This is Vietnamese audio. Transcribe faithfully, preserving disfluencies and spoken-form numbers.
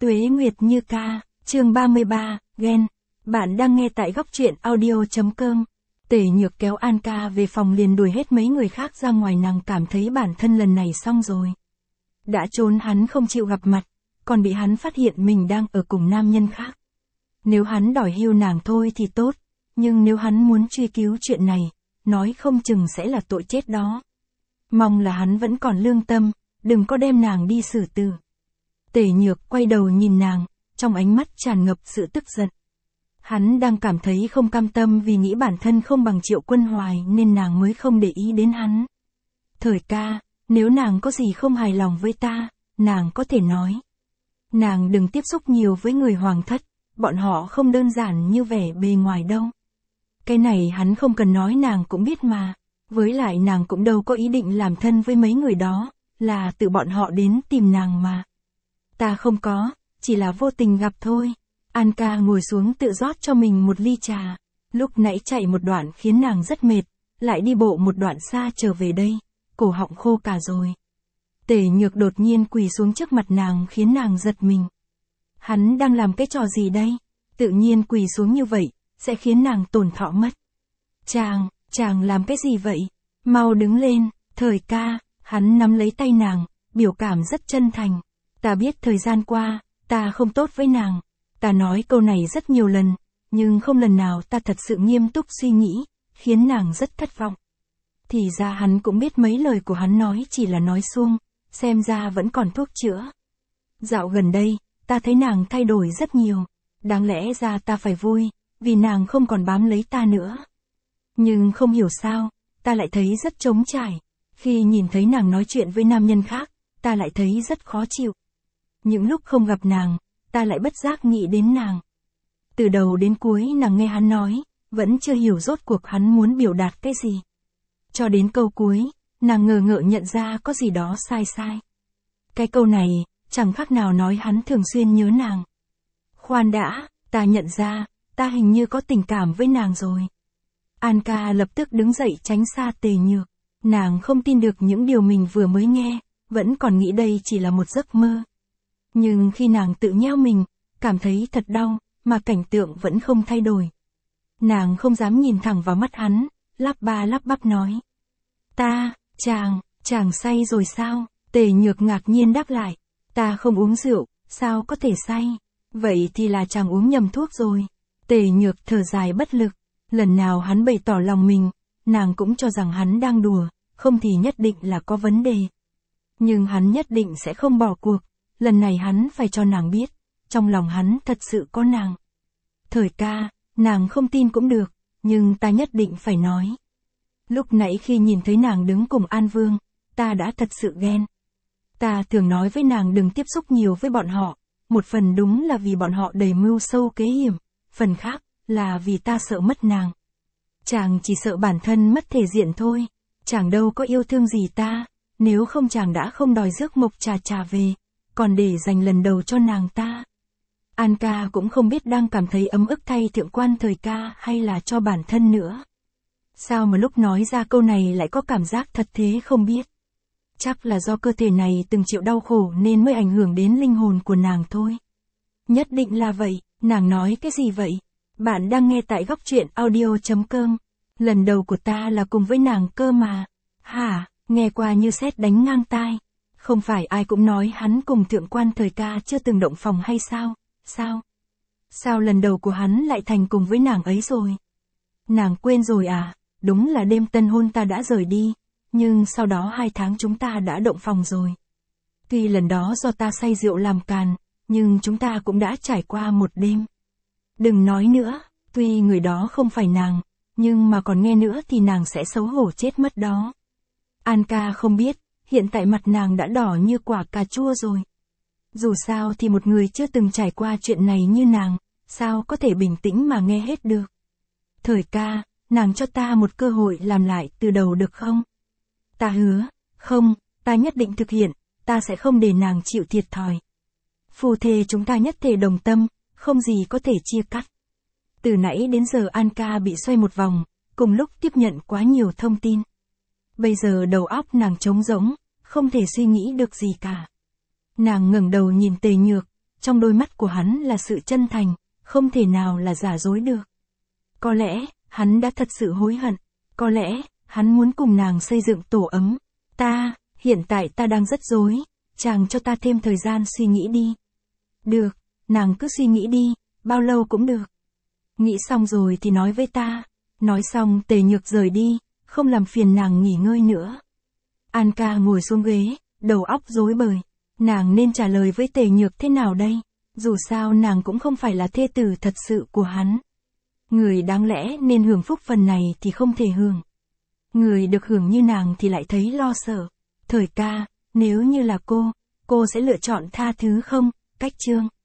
Tuế Nguyệt Như Ca, chương ba mươi ba, ghen. Bạn đang nghe tại góc truyện audio chấm com. Tề Nhược kéo An Ca về phòng liền đuổi hết mấy người khác ra ngoài, nàng cảm thấy bản thân lần này xong rồi. Đã trốn hắn không chịu gặp mặt, còn bị hắn phát hiện mình đang ở cùng nam nhân khác. Nếu hắn đòi hưu nàng thôi thì tốt, nhưng nếu hắn muốn truy cứu chuyện này, nói không chừng sẽ là tội chết đó. Mong là hắn vẫn còn lương tâm, đừng có đem nàng đi xử tử. Tề Nhược quay đầu nhìn nàng, trong ánh mắt tràn ngập sự tức giận. Hắn đang cảm thấy không cam tâm vì nghĩ bản thân không bằng Triệu Quân Hoài nên nàng mới không để ý đến hắn. Thời ca, nếu nàng có gì không hài lòng với ta, nàng có thể nói. Nàng đừng tiếp xúc nhiều với người hoàng thất, bọn họ không đơn giản như vẻ bề ngoài đâu. Cái này hắn không cần nói nàng cũng biết mà, với lại nàng cũng đâu có ý định làm thân với mấy người đó, là tự bọn họ đến tìm nàng mà. Ta không có, chỉ là vô tình gặp thôi. An Ca ngồi xuống tự rót cho mình một ly trà. Lúc nãy chạy một đoạn khiến nàng rất mệt, lại đi bộ một đoạn xa trở về đây, cổ họng khô cả rồi. Tề Nhược đột nhiên quỳ xuống trước mặt nàng khiến nàng giật mình. Hắn đang làm cái trò gì đây? Tự nhiên quỳ xuống như vậy, sẽ khiến nàng tổn thọ mất. Chàng, chàng làm cái gì vậy? Mau đứng lên, Thời ca. Hắn nắm lấy tay nàng, biểu cảm rất chân thành. Ta biết thời gian qua, ta không tốt với nàng. Ta nói câu này rất nhiều lần, nhưng không lần nào ta thật sự nghiêm túc suy nghĩ, khiến nàng rất thất vọng. Thì ra hắn cũng biết mấy lời của hắn nói chỉ là nói suông, xem ra vẫn còn thuốc chữa. Dạo gần đây, ta thấy nàng thay đổi rất nhiều, đáng lẽ ra ta phải vui, vì nàng không còn bám lấy ta nữa. Nhưng không hiểu sao, ta lại thấy rất trống trải, khi nhìn thấy nàng nói chuyện với nam nhân khác, ta lại thấy rất khó chịu. Những lúc không gặp nàng, ta lại bất giác nghĩ đến nàng. Từ đầu đến cuối nàng nghe hắn nói, vẫn chưa hiểu rốt cuộc hắn muốn biểu đạt cái gì. Cho đến câu cuối, nàng ngờ ngợ nhận ra có gì đó sai sai. Cái câu này, chẳng khác nào nói hắn thường xuyên nhớ nàng. Khoan đã, ta nhận ra, ta hình như có tình cảm với nàng rồi. An Ca lập tức đứng dậy tránh xa Tề Nhược. Nàng không tin được những điều mình vừa mới nghe, vẫn còn nghĩ đây chỉ là một giấc mơ. Nhưng khi nàng tự nheo mình, cảm thấy thật đau, mà cảnh tượng vẫn không thay đổi. Nàng không dám nhìn thẳng vào mắt hắn, lắp ba lắp bắp nói. Ta, chàng, chàng say rồi sao? Tề Nhược ngạc nhiên đáp lại. Ta không uống rượu, sao có thể say? Vậy thì là chàng uống nhầm thuốc rồi. Tề Nhược thở dài bất lực. Lần nào hắn bày tỏ lòng mình, nàng cũng cho rằng hắn đang đùa, không thì nhất định là có vấn đề. Nhưng hắn nhất định sẽ không bỏ cuộc. Lần này hắn phải cho nàng biết, trong lòng hắn thật sự có nàng. Thời ca, nàng không tin cũng được, nhưng ta nhất định phải nói. Lúc nãy khi nhìn thấy nàng đứng cùng An Vương, ta đã thật sự ghen. Ta thường nói với nàng đừng tiếp xúc nhiều với bọn họ, một phần đúng là vì bọn họ đầy mưu sâu kế hiểm, phần khác là vì ta sợ mất nàng. Chàng chỉ sợ bản thân mất thể diện thôi, chàng đâu có yêu thương gì ta, nếu không chàng đã không đòi rước Mộc Trà Trà về, còn để dành lần đầu cho nàng ta. An Ca cũng không biết đang cảm thấy ấm ức thay thượng quan Thời ca hay là cho bản thân nữa. Sao mà lúc nói ra câu này lại có cảm giác thật thế không biết. Chắc là do cơ thể này từng chịu đau khổ nên mới ảnh hưởng đến linh hồn của nàng thôi. Nhất định là vậy, nàng nói cái gì vậy? Bạn đang nghe tại góc truyện audio chấm com. Lần đầu của ta là cùng với nàng cơ mà. Hả, nghe qua như sét đánh ngang tai. Không phải ai cũng nói hắn cùng thượng quan Thời ca chưa từng động phòng hay sao? Sao? Sao lần đầu của hắn lại thành cùng với nàng ấy rồi? Nàng quên rồi à? Đúng là đêm tân hôn ta đã rời đi, nhưng sau đó hai tháng chúng ta đã động phòng rồi. Tuy lần đó do ta say rượu làm càn, nhưng chúng ta cũng đã trải qua một đêm. Đừng nói nữa, tuy người đó không phải nàng, nhưng mà còn nghe nữa thì nàng sẽ xấu hổ chết mất đó. An Ca không biết, hiện tại mặt nàng đã đỏ như quả cà chua rồi. Dù sao thì một người chưa từng trải qua chuyện này như nàng, sao có thể bình tĩnh mà nghe hết được. Thời ca, nàng cho ta một cơ hội làm lại từ đầu được không? Ta hứa, không, ta nhất định thực hiện, ta sẽ không để nàng chịu thiệt thòi. Phu thê chúng ta nhất thể đồng tâm, không gì có thể chia cắt. Từ nãy đến giờ An Ca bị xoay một vòng, cùng lúc tiếp nhận quá nhiều thông tin. Bây giờ đầu óc nàng trống rỗng, không thể suy nghĩ được gì cả. Nàng ngẩng đầu nhìn Tề Nhược, trong đôi mắt của hắn là sự chân thành, không thể nào là giả dối được. Có lẽ, hắn đã thật sự hối hận, có lẽ, hắn muốn cùng nàng xây dựng tổ ấm. Ta, hiện tại ta đang rất rối, chàng cho ta thêm thời gian suy nghĩ đi. Được, nàng cứ suy nghĩ đi, bao lâu cũng được. Nghĩ xong rồi thì nói với ta. Nói xong Tề Nhược rời đi, không làm phiền nàng nghỉ ngơi nữa. An ca ngồi xuống ghế, đầu óc rối bời. Nàng nên trả lời với Tề Nhược thế nào đây? Dù sao nàng cũng không phải là thê tử thật sự của hắn. Người đáng lẽ nên hưởng phúc phần này thì không thể hưởng. Người được hưởng như nàng thì lại thấy lo sợ. Thời ca, nếu như là cô, cô sẽ lựa chọn tha thứ không? Cách chương